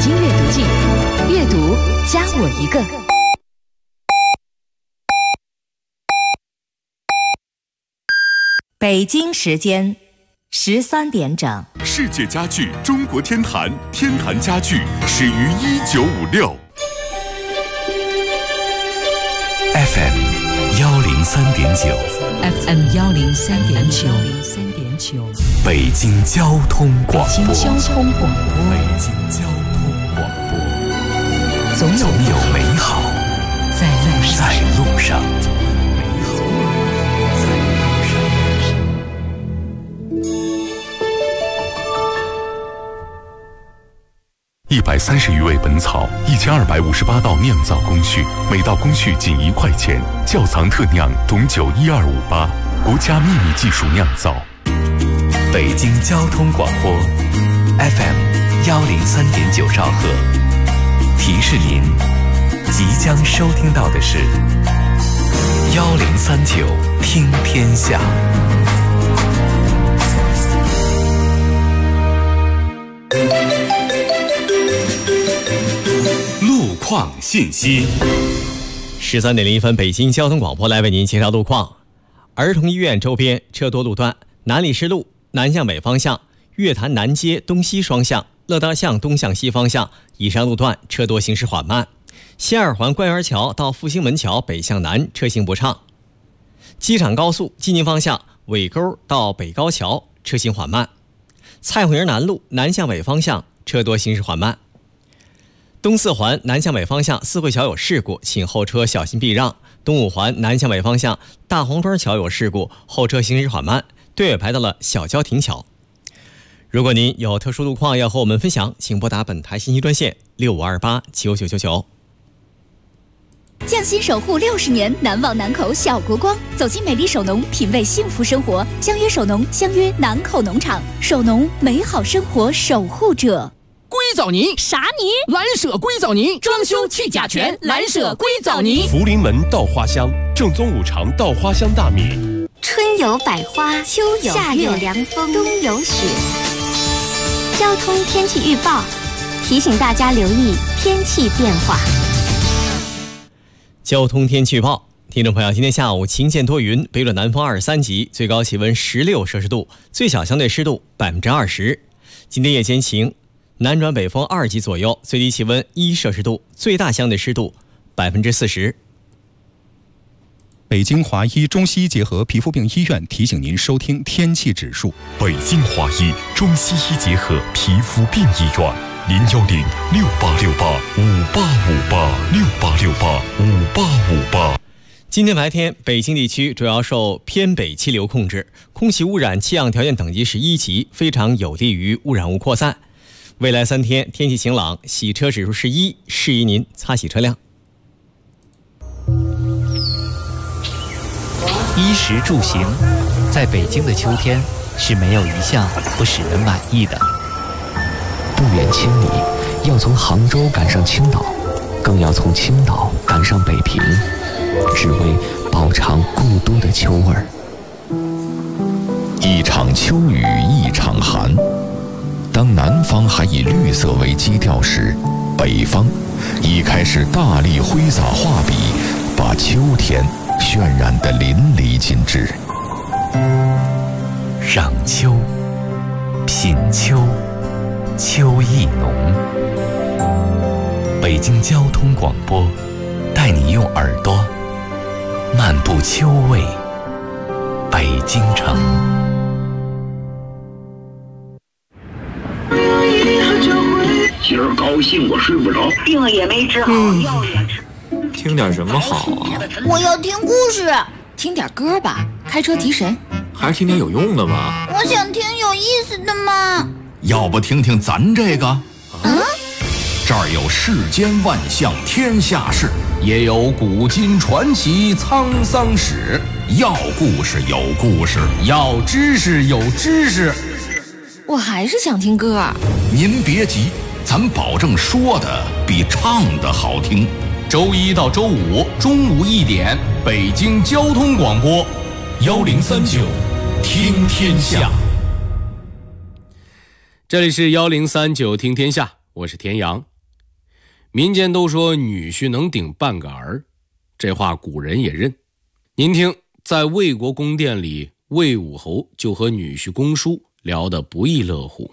京阅读季，阅读加我一个。北京时间13点整。 世界家具中国天坛，天坛家具始于1956。FM 103.9 FM 103.9 北京交通广播。 北京交通广播。 北京交通广播。 总有美好在路上。130余味本草，1258道酿造工序，每道工序仅1块钱。窖藏特酿董酒12588，国家秘密技术酿造。北京交通广播 FM 103.9兆赫。提示您，即将收听到的是1039听天下。路况信息。 13点01分，北京交通广播来为您介绍路况。儿童医院周边车多路段：南礼士路南向北方向、月坛南街东西双向、乐道巷东向西方向以上路段车多，行驶缓慢。西二环官园桥到复兴门桥北向南车行不畅。机场高速济宁方向尾沟到北高桥车行缓慢。蔡慧营南路南向北方向车多，行驶缓慢。东四环南向北方向四惠桥有事故，请后车小心避让。东五环南向北方向大黄庄桥有事故，后车行驶缓慢，队尾排到了小交亭桥。如果您有特殊路况要和我们分享，请拨打本台信息专线6528999999。 匠心守护60年，难忘南口小国光。走进美丽首农，品味幸福生活。相约首农，相约南口农场。首农，美好生活守护者。 硅藻泥啥泥？ 蓝舍硅藻泥，装修去甲醛，蓝舍硅藻泥。 福临门稻花香，正宗五常稻花香大米。 春有百花，秋有夏有凉风，冬有雪。交通天气预报提醒大家留意天气变化。 交通天气预报，听众朋友，今天下午晴间多云，北转南风23级，最高气温16摄氏度，最小相对湿度20%。今天夜间晴，南转北风2级左右，最低气温1摄氏度，最大相对湿度40%。 北京华医中西医结合皮肤病医院提醒您收听天气指数。 北京华医中西医结合皮肤病医院，0106868585858，68685858。 今天白天，北京地区主要受偏北气流控制，空气污染气象条件等级是1级，非常有利于污染物扩散。未来3天天气晴朗，洗车指数是1，适宜您擦洗车辆。 衣食住行，在北京的秋天是没有一项不使人满意的。 不远千里，要从杭州赶上青岛，更要从青岛赶上北平，只为饱尝故都的秋味儿。 一场秋雨一场寒，当南方还以绿色为基调时，北方已开始大力挥洒画笔，把秋天渲染得淋漓尽致。 赏秋，品秋，秋意浓。北京交通广播带你用耳朵漫步秋味北京城。 今儿高兴我睡不着， 病也没治好，药也吃。 听点什么好啊？ 我要听故事。 听点歌吧，开车提神。 还是听点有用的吧。 我想听有意思的嘛。 要不听听咱这个？这儿有世间万象天下事，也有古今传奇沧桑史。要故事有故事，要知识有知识。 我还是想听歌。 您别急，咱保证说的比唱的好听。周一到周五中午1点，北京交通广播1039听天下。 这里是1039听天下，我是田阳。 民间都说女婿能顶半个儿，这话古人也认。您听，在魏国宫殿里，魏武侯就和女婿公叔聊得不亦乐乎。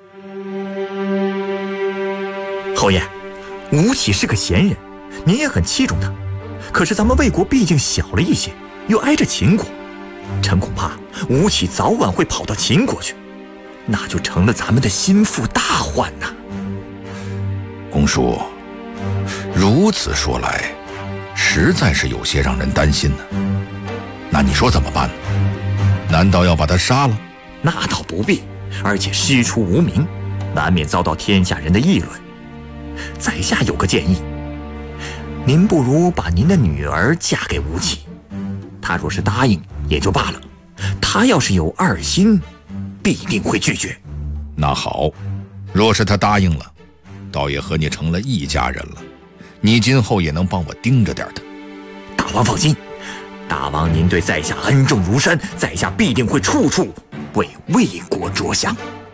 侯爷，吴起是个贤人，您也很器重他。可是咱们魏国毕竟小了一些，又挨着秦国，臣恐怕吴起早晚会跑到秦国去，那就成了咱们的心腹大患呐。 公叔，如此说来，实在是有些让人担心呢。那你说怎么办呢？难道要把他杀了？ 那倒不必，而且师出无名，难免遭到天下人的议论。在下有个建议，您不如把您的女儿嫁给吴起，他若是答应也就罢了，他要是有二心，必定会拒绝。 那好，若是他答应了，倒也和你成了一家人了，你今后也能帮我盯着点他。 大王放心，大王您对在下恩重如山，在下必定会处处为魏国着想。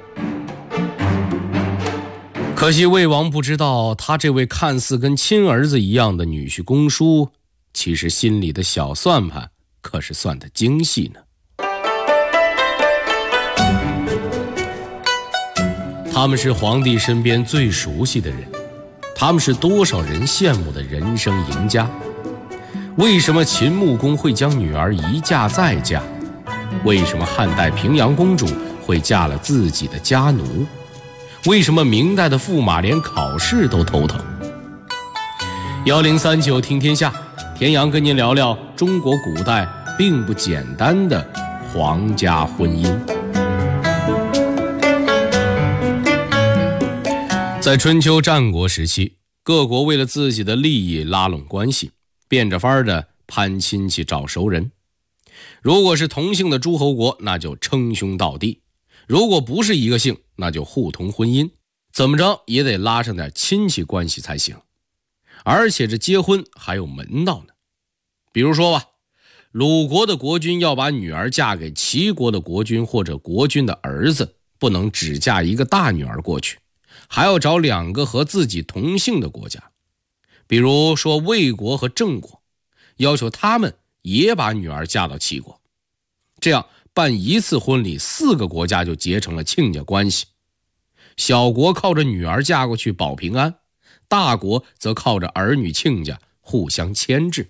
可惜魏王不知道，他这位看似跟亲儿子一样的女婿公叔，其实心里的小算盘可是算得精细呢。他们是皇帝身边最熟悉的人，他们是多少人羡慕的人生赢家。为什么秦穆公会将女儿一嫁再嫁？为什么汉代平阳公主会嫁了自己的家奴？为什么明代的驸马连考试都头疼？1039听天下，田阳跟您聊聊中国古代并不简单的皇家婚姻。在春秋战国时期，各国为了自己的利益拉拢关系，变着法儿的攀亲戚找熟人。如果是同姓的诸侯国，那就称兄道弟；如果不是一个姓，那就互通婚姻，怎么着也得拉上点亲戚关系才行。而且这结婚还有门道呢。比如说吧，鲁国的国君要把女儿嫁给齐国的国君或者国君的儿子，不能只嫁一个大女儿过去，还要找2个和自己同姓的国家。比如说魏国和郑国，要求他们也把女儿嫁到齐国，这样办一次婚礼，4个国家就结成了亲家关系。小国靠着女儿嫁过去保平安，大国则靠着儿女亲家互相牵制。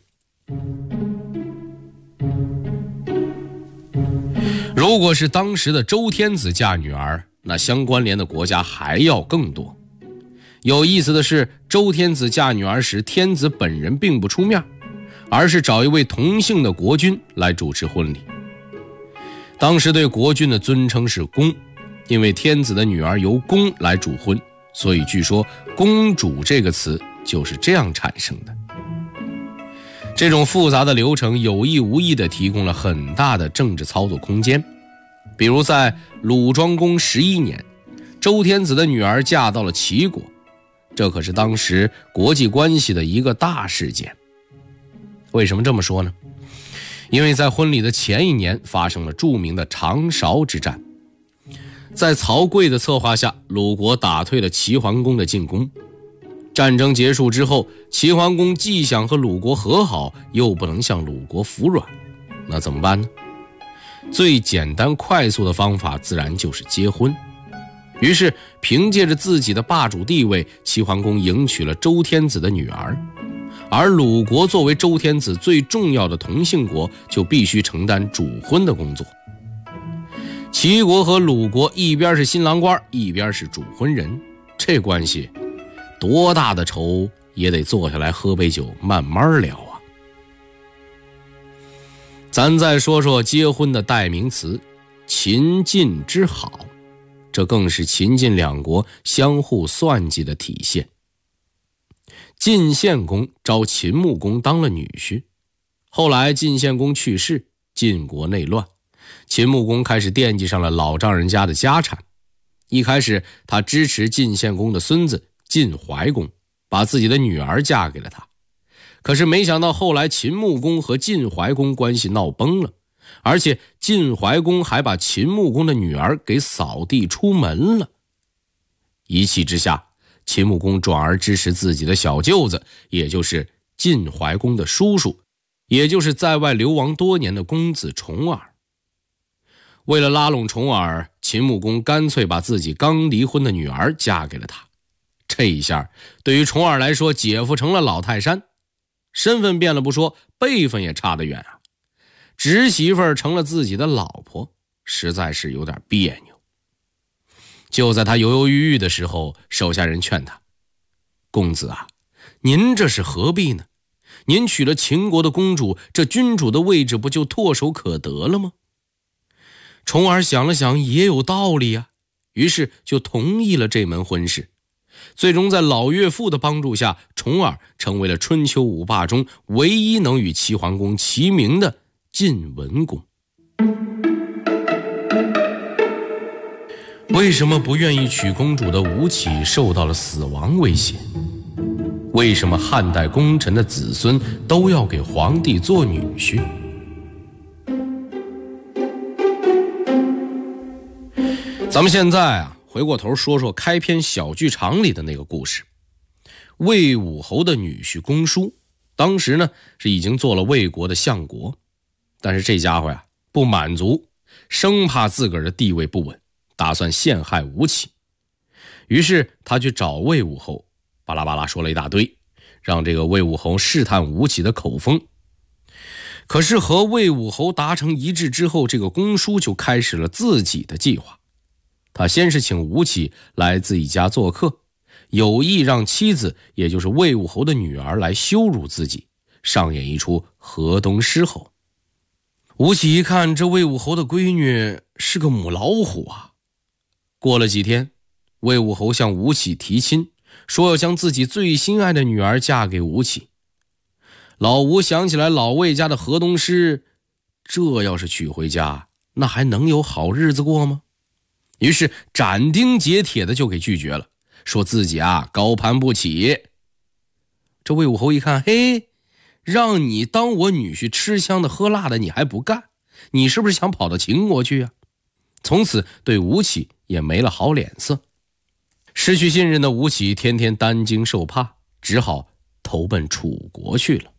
如果是当时的周天子嫁女儿，那相关联的国家还要更多。有意思的是，周天子嫁女儿时，天子本人并不出面，而是找一位同姓的国君来主持婚礼。当时对国君的尊称是公，因为天子的女儿由公来主婚，所以据说公主这个词就是这样产生的。这种复杂的流程有意无意地提供了很大的政治操作空间。比如在鲁庄公11年，周天子的女儿嫁到了齐国，这可是当时国际关系的一个大事件。为什么这么说呢？因为在婚礼的前一年发生了著名的长勺之战，在曹刿的策划下，鲁国打退了齐桓公的进攻。战争结束之后，齐桓公既想和鲁国和好，又不能向鲁国服软，那怎么办呢？最简单快速的方法自然就是结婚。于是凭借着自己的霸主地位，齐桓公迎娶了周天子的女儿，而鲁国作为周天子最重要的同姓国，就必须承担主婚的工作。齐国和鲁国一边是新郎官，一边是主婚人，这关系多大的仇也得坐下来喝杯酒慢慢聊啊。咱再说说结婚的代名词秦晋之好，这更是秦晋2国相互算计的体现。晋献公招秦穆公当了女婿，后来晋献公去世，晋国内乱，秦穆公开始惦记上了老丈人家的家产。一开始他支持晋献公的孙子晋怀公，把自己的女儿嫁给了他。可是没想到后来秦穆公和晋怀公关系闹崩了，而且晋怀公还把秦穆公的女儿给扫地出门了。一气之下， 秦穆公转而支持自己的小舅子，也就是晋怀公的叔叔，也就是在外流亡多年的公子重耳。为了拉拢重耳，秦穆公干脆把自己刚离婚的女儿嫁给了他。这一下对于重耳来说，姐夫成了老泰山，身份变了不说，辈分也差得远啊。侄媳妇儿成了自己的老婆，实在是有点别扭。就在他犹犹豫豫的时候，手下人劝他：公子啊，您这是何必呢？您娶了秦国的公主，这君主的位置不就唾手可得了吗？重耳想了想，也有道理啊，于是就同意了这门婚事。最终在老岳父的帮助下，重耳成为了春秋五霸中唯一能与齐桓公齐名的晋文公。为什么不愿意娶公主的吴起受到了死亡威胁？为什么汉代功臣的子孙都要给皇帝做女婿？咱们现在啊，回过头说说开篇小剧场里的那个故事。魏武侯的女婿公叔，当时呢是已经做了魏国的相国，但是这家伙呀不满足，生怕自个儿的地位不稳，打算陷害吴起。于是他去找魏武侯，巴拉巴拉说了一大堆，让这个魏武侯试探吴起的口风。可是和魏武侯达成一致之后，这个公叔就开始了自己的计划。他先是请吴起来自己家做客，有意让妻子，也就是魏武侯的女儿来羞辱自己，上演一出河东狮吼。吴起一看，这魏武侯的闺女是个母老虎啊。过了几天，魏武侯向吴起提亲，说要将自己最心爱的女儿嫁给吴起。老吴想起来老魏家的河东狮，这要是娶回家，那还能有好日子过吗？于是斩钉截铁的就给拒绝了，说自己啊高攀不起。这魏武侯一看，嘿，让你当我女婿吃香的喝辣的你还不干，你是不是想跑到秦国去啊？从此对吴起也没了好脸色。失去信任的吴起天天担惊受怕，只好投奔楚国去了。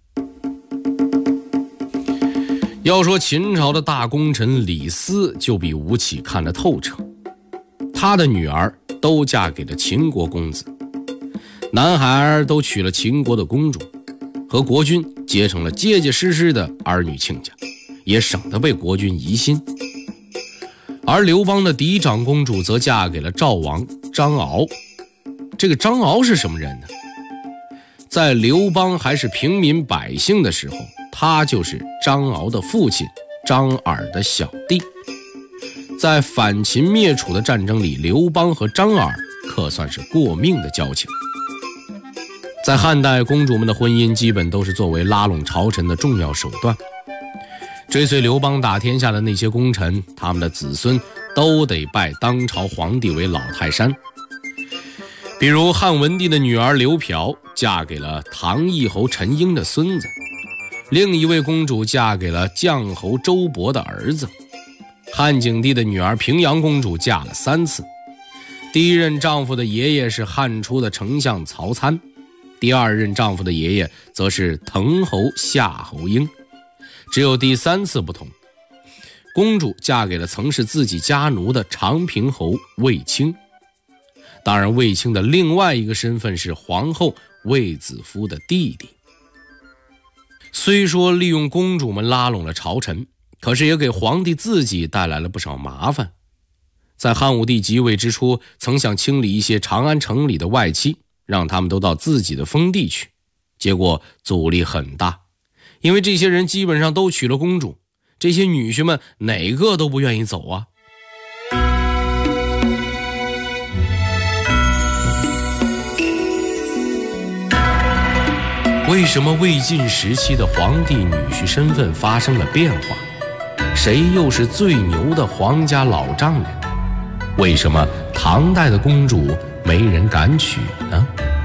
要说秦朝的大功臣李斯就比吴起看得透彻，他的女儿都嫁给了秦国公子，男孩儿都娶了秦国的公主，和国君结成了结结实实的儿女亲家，也省得被国君疑心。而刘邦的嫡长公主则嫁给了赵王张敖。这个张敖是什么人呢？在刘邦还是平民百姓的时候，他就是张敖的父亲张耳的小弟。在反秦灭楚的战争里，刘邦和张耳可算是过命的交情。在汉代，公主们的婚姻基本都是作为拉拢朝臣的重要手段。追随刘邦打天下的那些功臣，他们的子孙都得拜当朝皇帝为老泰山。比如汉文帝的女儿刘嫖嫁给了唐义侯陈婴的孙子，另一位公主嫁给了绛侯周勃的儿子。汉景帝的女儿平阳公主嫁了3次，第一任丈夫的爷爷是汉初的丞相曹参，第二任丈夫的爷爷则是滕侯夏侯婴。只有第3次不同，公主嫁给了曾是自己家奴的长平侯卫青。当然，卫青的另外一个身份是皇后卫子夫的弟弟。虽说利用公主们拉拢了朝臣，可是也给皇帝自己带来了不少麻烦。在汉武帝即位之初，曾想清理一些长安城里的外戚，让他们都到自己的封地去，结果阻力很大，因为这些人基本上都娶了公主，这些女婿们哪个都不愿意走啊。为什么魏晋时期的皇帝女婿身份发生了变化？谁又是最牛的皇家老丈人？为什么唐代的公主没人敢娶呢？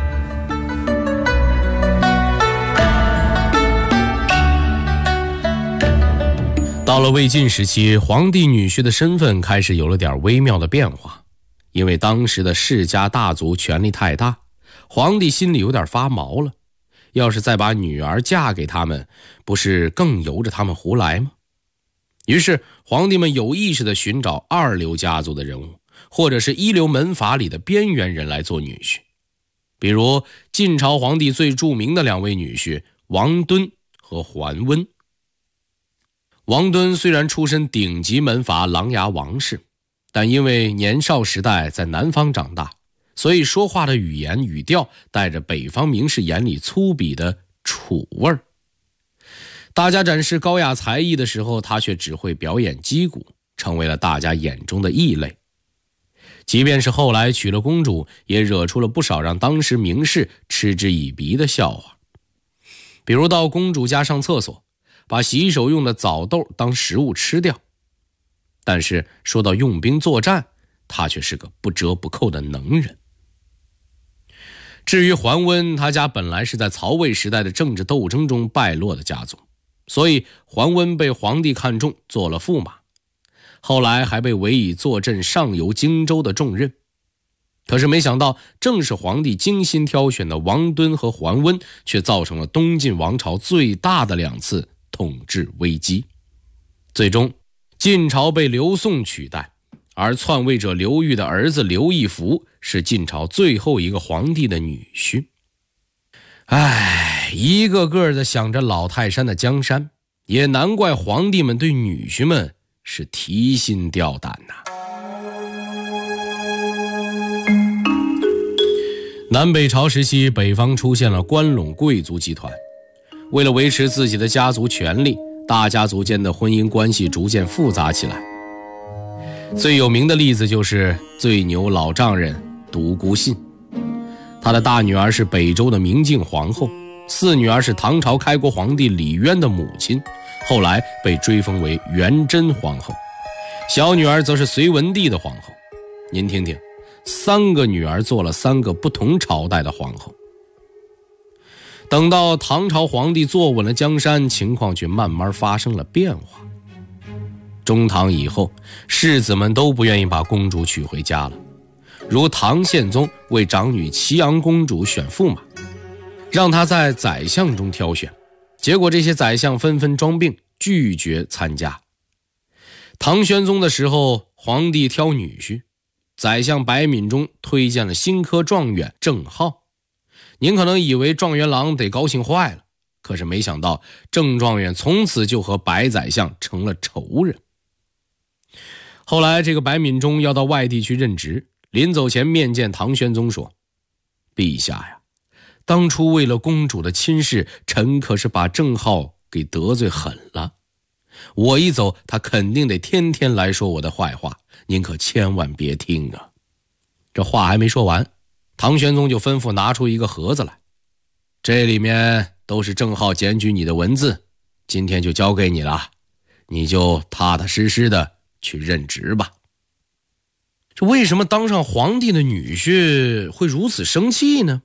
到了魏晋时期，皇帝女婿的身份开始有了点微妙的变化，因为当时的世家大族权力太大， 皇帝心里有点发毛了，要是再把女儿嫁给他们，不是更由着他们胡来吗？于是皇帝们有意识地寻找二流家族的人物，或者是一流门阀里的边缘人来做女婿。比如晋朝皇帝最著名的两位女婿王敦和桓温。王敦虽然出身顶级门阀琅琊王氏，但因为年少时代在南方长大，所以说话的语言语调带着北方名士眼里粗鄙的楚味儿。大家展示高雅才艺的时候，他却只会表演击鼓，成为了大家眼中的异类。即便是后来娶了公主，也惹出了不少让当时名士嗤之以鼻的笑话。比如到公主家上厕所，把洗手用的枣豆当食物吃掉。但是说到用兵作战，他却是个不折不扣的能人。至于桓温，他家本来是在曹魏时代的政治斗争中败落的家族，所以桓温被皇帝看中，做了驸马，后来还被委以坐镇上游荆州的重任。可是没想到，正是皇帝精心挑选的王敦和桓温，却造成了东晋王朝最大的2次统治危机。最终晋朝被刘宋取代，而篡位者刘裕的儿子刘义福是晋朝最后一个皇帝的女婿。一个个的想着老泰山的江山，也难怪皇帝们对女婿们是提心吊胆呐。南北朝时期，北方出现了关陇贵族集团，为了维持自己的家族权力，大家族间的婚姻关系逐渐复杂起来。最有名的例子就是最牛老丈人独孤信，他的大女儿是北周的明镜皇后，四女儿是唐朝开国皇帝李渊的母亲，后来被追封为元贞皇后，小女儿则是隋文帝的皇后。您听听，3个女儿做了3个不同朝代的皇后。等到唐朝皇帝坐稳了江山，情况却慢慢发生了变化。中唐以后，世子们都不愿意把公主娶回家了，如唐宪宗为长女齐阳公主选驸马，让她在宰相中挑选，结果这些宰相纷纷装病，拒绝参加。唐玄宗的时候，皇帝挑女婿，宰相白敏中推荐了新科状元郑浩。您可能以为状元郎得高兴坏了，可是没想到郑状元从此就和白宰相成了仇人。后来这个白敏中要到外地去任职，临走前面见唐玄宗说：陛下呀，当初为了公主的亲事，臣可是把郑浩给得罪狠了，我一走，他肯定得天天来说我的坏话，您可千万别听啊。这话还没说完，唐玄宗就吩咐拿出一个盒子来，这里面都是郑浩检举你的文字，今天就交给你了，你就踏踏实实的去任职吧。这为什么当上皇帝的女婿会如此生气呢？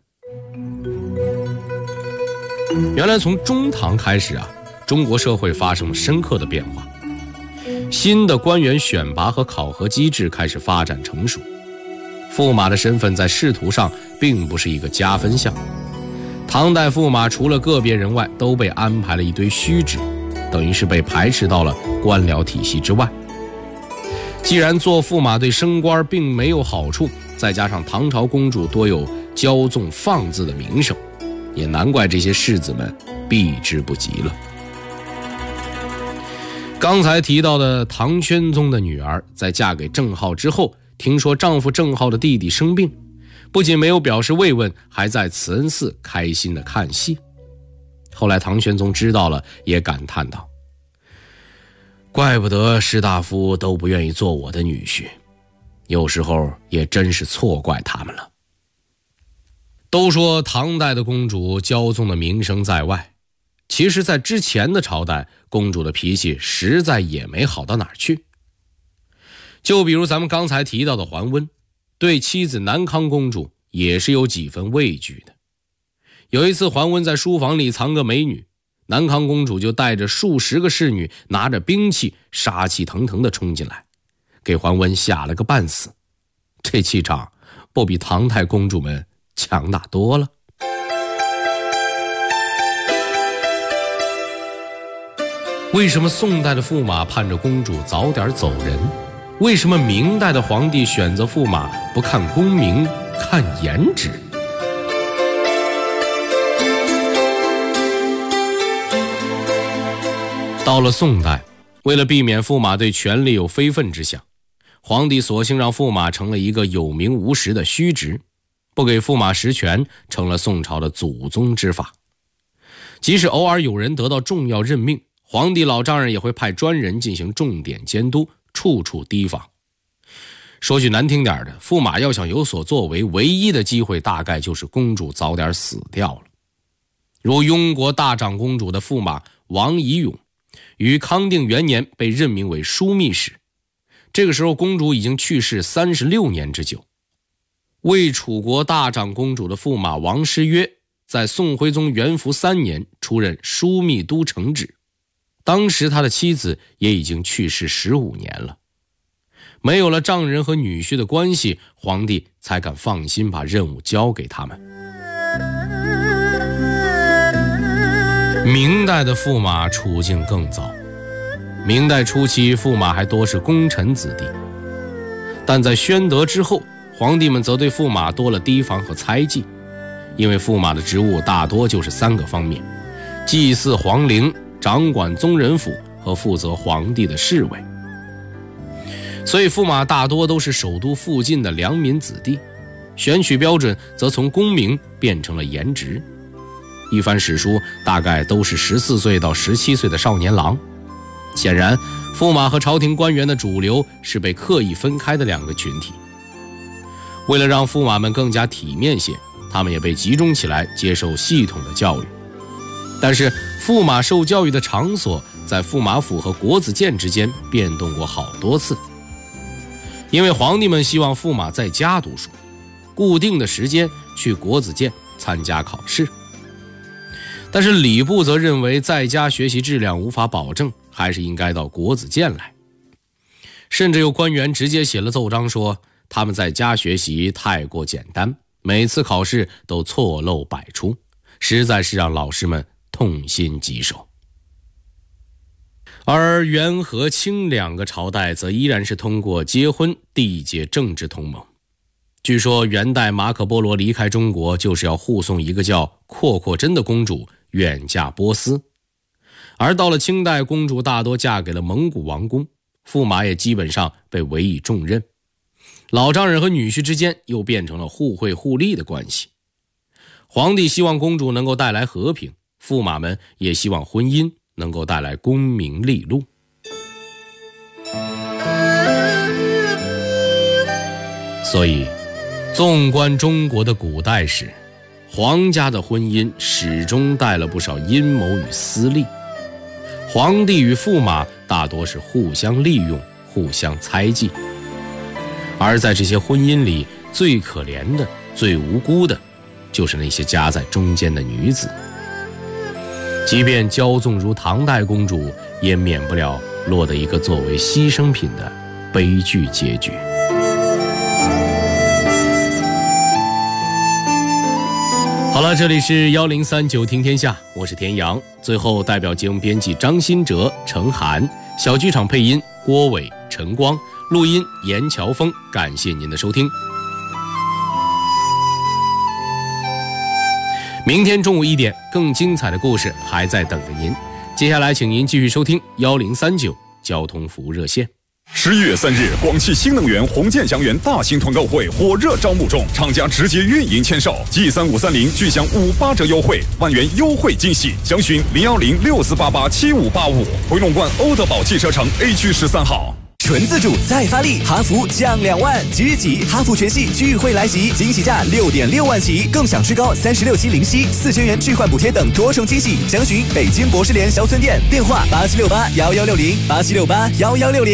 原来从中唐开始啊，中国社会发生了深刻的变化，新的官员选拔和考核机制开始发展成熟，驸马的身份在仕途上并不是一个加分项，唐代驸马除了个别人外，都被安排了一堆虚职，等于是被排斥到了官僚体系之外。既然做驸马对升官并没有好处，再加上唐朝公主多有骄纵放肆的名声，也难怪这些士子们避之不及了。刚才提到的唐玄宗的女儿在嫁给郑浩之后，听说丈夫郑浩的弟弟生病，不仅没有表示慰问，还在慈恩寺开心的看戏。后来唐玄宗知道了，也感叹道：怪不得士大夫都不愿意做我的女婿，有时候也真是错怪他们了。都说唐代的公主骄纵的名声在外，其实在之前的朝代，公主的脾气实在也没好到哪儿去。就比如咱们刚才提到的桓温，对妻子南康公主也是有几分畏惧的。有一次桓温在书房里藏个美女，南康公主就带着数十个侍女，拿着兵器，杀气腾腾地冲进来，给桓温吓了个半死。这气场不比唐太公主们强大多了。为什么宋代的驸马盼着公主早点走人？为什么明代的皇帝选择驸马不看功名，看颜值？到了宋代，为了避免驸马对权力有非分之想，皇帝索性让驸马成了一个有名无实的虚职，不给驸马实权成了宋朝的祖宗之法。即使偶尔有人得到重要任命，皇帝老丈人也会派专人进行重点监督，处处提防。说句难听点的，驸马要想有所作为，唯一的机会大概就是公主早点死掉了。如雍国大长公主的驸马王懿勇，于康定元年被任命为枢密使，这个时候公主已经去世36年之久。为楚国大长公主的驸马王师约，在宋徽宗元符3年出任枢密都承旨，当时他的妻子也已经去世15年了。没有了丈人和女婿的关系，皇帝才敢放心把任务交给他们。明代的驸马处境更糟。明代初期，驸马还多是功臣子弟，但在宣德之后，皇帝们则对驸马多了提防和猜忌，因为驸马的职务大多就是3个方面：祭祀皇陵、掌管宗人府和负责皇帝的侍卫。所以驸马大多都是首都附近的良民子弟，选取标准则从功名变成了颜值。一番史书大概都是14岁到17岁的少年郎。显然，驸马和朝廷官员的主流是被刻意分开的2个群体。为了让驸马们更加体面些，他们也被集中起来接受系统的教育。但是驸马受教育的场所在驸马府和国子监之间变动过好多次，因为皇帝们希望驸马在家读书，固定的时间去国子监参加考试。但是礼部则认为在家学习质量无法保证，还是应该到国子监来。甚至有官员直接写了奏章说，他们在家学习太过简单，每次考试都错漏百出，实在是让老师们痛心疾首。而元和清2个朝代则依然是通过结婚缔结政治同盟。据说元代马可波罗离开中国就是要护送一个叫阔阔真的公主远嫁波斯，而到了清代，公主大多嫁给了蒙古王公，驸马也基本上被委以重任，老丈人和女婿之间又变成了互惠互利的关系。皇帝希望公主能够带来和平，驸马们也希望婚姻能够带来功名利禄。所以纵观中国的古代史，皇家的婚姻始终带了不少阴谋与私利。皇帝与驸马大多是互相利用，互相猜忌。而在这些婚姻里，最可怜的、最无辜的，就是那些夹在中间的女子。即便骄纵如唐代公主，也免不了落得一个作为牺牲品的悲剧结局。好了，这里是1039听天下，我是田阳。最后代表节目编辑张新哲、程涵，小剧场配音郭伟、陈光，录音严乔峰，感谢您的收听。明天中午1点，更精彩的故事还在等着您。接下来请您继续收听1039交通服务热线。 11月3日，广汽新能源红箭祥源大型团购会火热招募中，厂家直接运营签售，G3530巨享58折优惠，万元优惠惊喜，详询01064887585，回龙观欧德宝汽车城 A 区13号。 纯自主再发力，哈弗降2万，即日起哈弗全系聚会来袭，惊喜价6.6万起，更享至高36期零息，4000元置换补贴等多重惊喜。详询北京博士联销村店，电话87681160，87681160。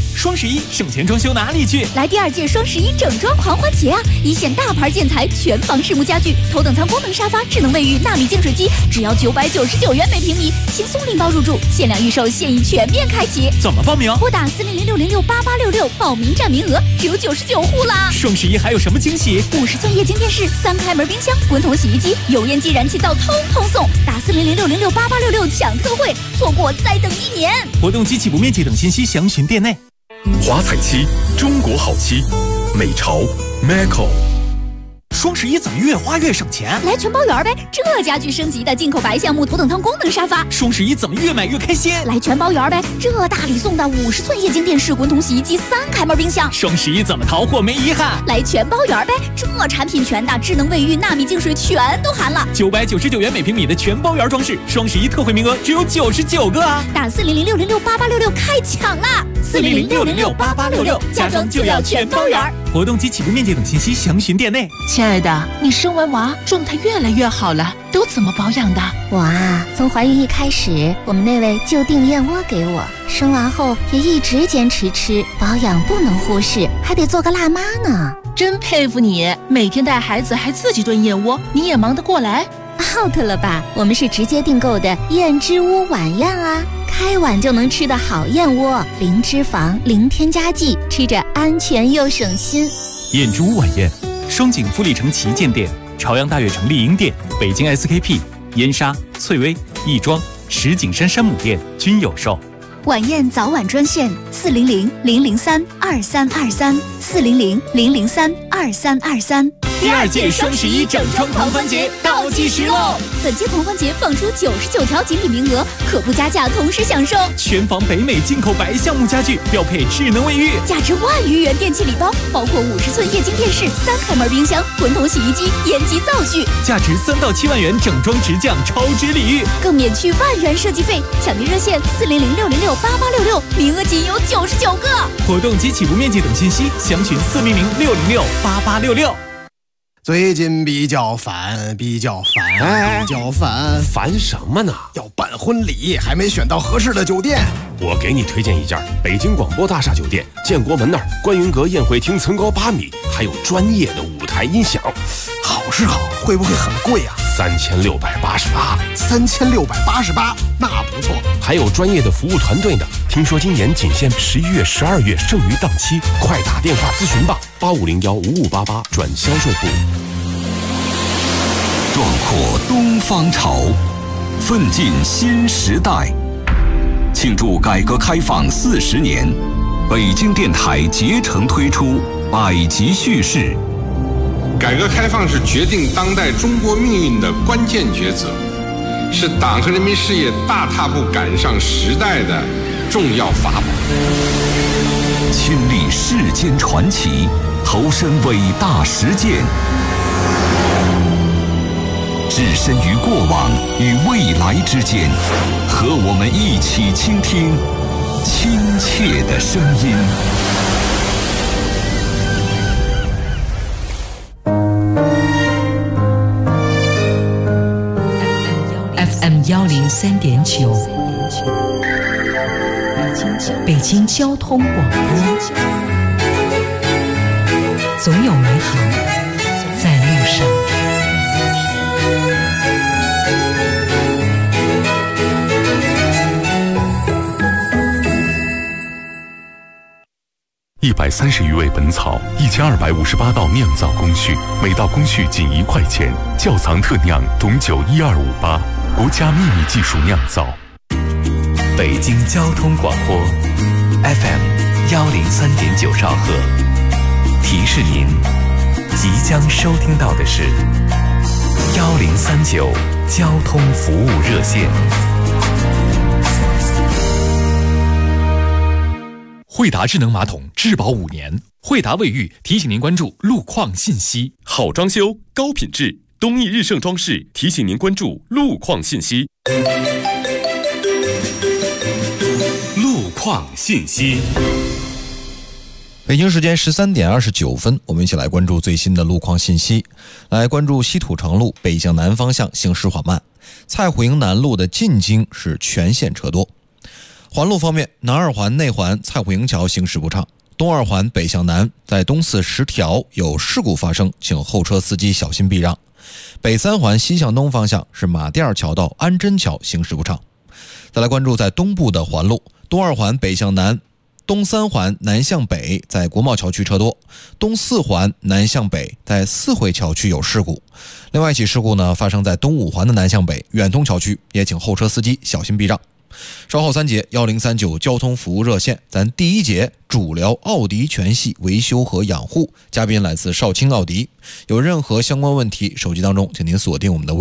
双11省钱装修哪里去？ 来第2届双11整装狂欢节啊！一线大牌建材，全房实木家具，头等舱功能沙发，智能卫浴，纳米净水机，只要999元每平米，轻松拎包入住，限量预售，现已全面开启。 怎么报名？ 拨打40060688866，报名占名额只有99户啦！ 双11还有什么惊喜 ？50寸液晶电视，3开门冰箱，滚筒洗衣机，油烟机、燃气灶通通送。打40060688866抢特惠，错过再等1年。 活动及起步面积等信息详询店内。 华彩漆，中国好漆，美潮 Maco。 双11怎么越花越省钱？ 来全包圆呗！这家具升级的进口白橡木头等舱功能沙发。 双11怎么越买越开心？ 来全包圆呗！这大礼送的50寸液晶电视、滚筒洗衣机、3开门冰箱。 双11怎么淘货没遗憾？ 来全包圆呗！这产品全的，智能卫浴、纳米净水全都含了。 999元每平米的全包圆装饰，双11特惠名额只有99个啊！ 打40060688866开抢啦！40060688866，家装就要全包圆。 活动及起步面积等信息详询店内。 亲爱的，你生完娃状态越来越好了，都怎么保养的？ 我啊，从怀孕一开始，我们那位就订燕窝给我，生完后也一直坚持吃，保养不能忽视，还得做个辣妈呢。 真佩服你，每天带孩子还自己炖燕窝，你也忙得过来 ？out 了吧？我们是直接订购的燕之屋晚宴啊，开碗就能吃的好燕窝，零脂肪、零添加剂，吃着安全又省心。 燕之屋晚宴，双井富力城旗舰店、朝阳大悦城丽婴店、北京 SKP、燕莎、翠微、亦庄、石景山山姆店均有售。 晚宴早晚专线400-003-2323，400-003-2323。 第2届双11整装狂欢节倒计时喽！ 本届狂欢节放出99条锦鲤名额，可不加价同时享受全房北美进口白橡木家具，标配智能卫浴， 价值1万余元电器礼包，包括50寸液晶电视、3开门冰箱、滚筒洗衣机、烟机灶具， 价值3到7万元整装直降超值礼遇， 更免去1万元设计费。抢订热线400-606-8866，名额仅有99个。 活动及起步面积等信息详询400-606-8866。 最近比较烦， 烦什么呢？ 要办婚礼，还没选到合适的酒店。 我给你推荐一家北京广播大厦酒店，建国门那儿，观云阁宴会厅层高8米，还有专业的舞台音响。 好是好，会不会很贵啊 ？3688， 那不错。 还有专业的服务团队呢。听说今年仅限11月、12月剩余档期，快打电话咨询吧，8501-5588转销售部。 壮阔东方潮，奋进新时代。庆祝改革开放40年，北京电台竭诚推出百集叙事。 改革开放是决定当代中国命运的关键抉择，是党和人民事业大踏步赶上时代的重要法宝。 亲历世间传奇，投身伟大实践，置身于过往与未来之间，和我们一起倾听亲切的声音。 FM103.9，北京交通广播，总有美好在路上。 130余味本草，1258道酿造工序，每道工序仅1块钱。窖藏特酿董酒12588，国家秘密技术酿造。 北京交通广播 FM103.9兆赫，提示您即将收听到的是1039交通服务热线。 惠达智能马桶质保5年，惠达卫浴提醒您关注路况信息。 好装修，高品质，东义日盛装饰提醒您关注路况信息。路况信息。 北京时间13点29分，我们一起来关注最新的路况信息。来关注西土城路北向南方向行驶缓慢，蔡虎营南路的进京是全线车多。 环路方面，南二环内环蔡虎营桥行驶不畅，东二环北向南在东四10条有事故发生，请后车司机小心避让。北三环西向东方向是马甸桥到安贞桥行驶不畅。再来关注在东部的环路，东二环北向南东三环南向北在国贸桥区车多，东四环南向北在四惠桥区有事故。另外一起事故呢，发生在东五环的南向北远通桥区，也请后车司机小心避让。稍后3节1039交通服务热线，咱第一节主聊奥迪全系维修和养护，嘉宾来自少卿奥迪。有任何相关问题，手机当中请您锁定我们的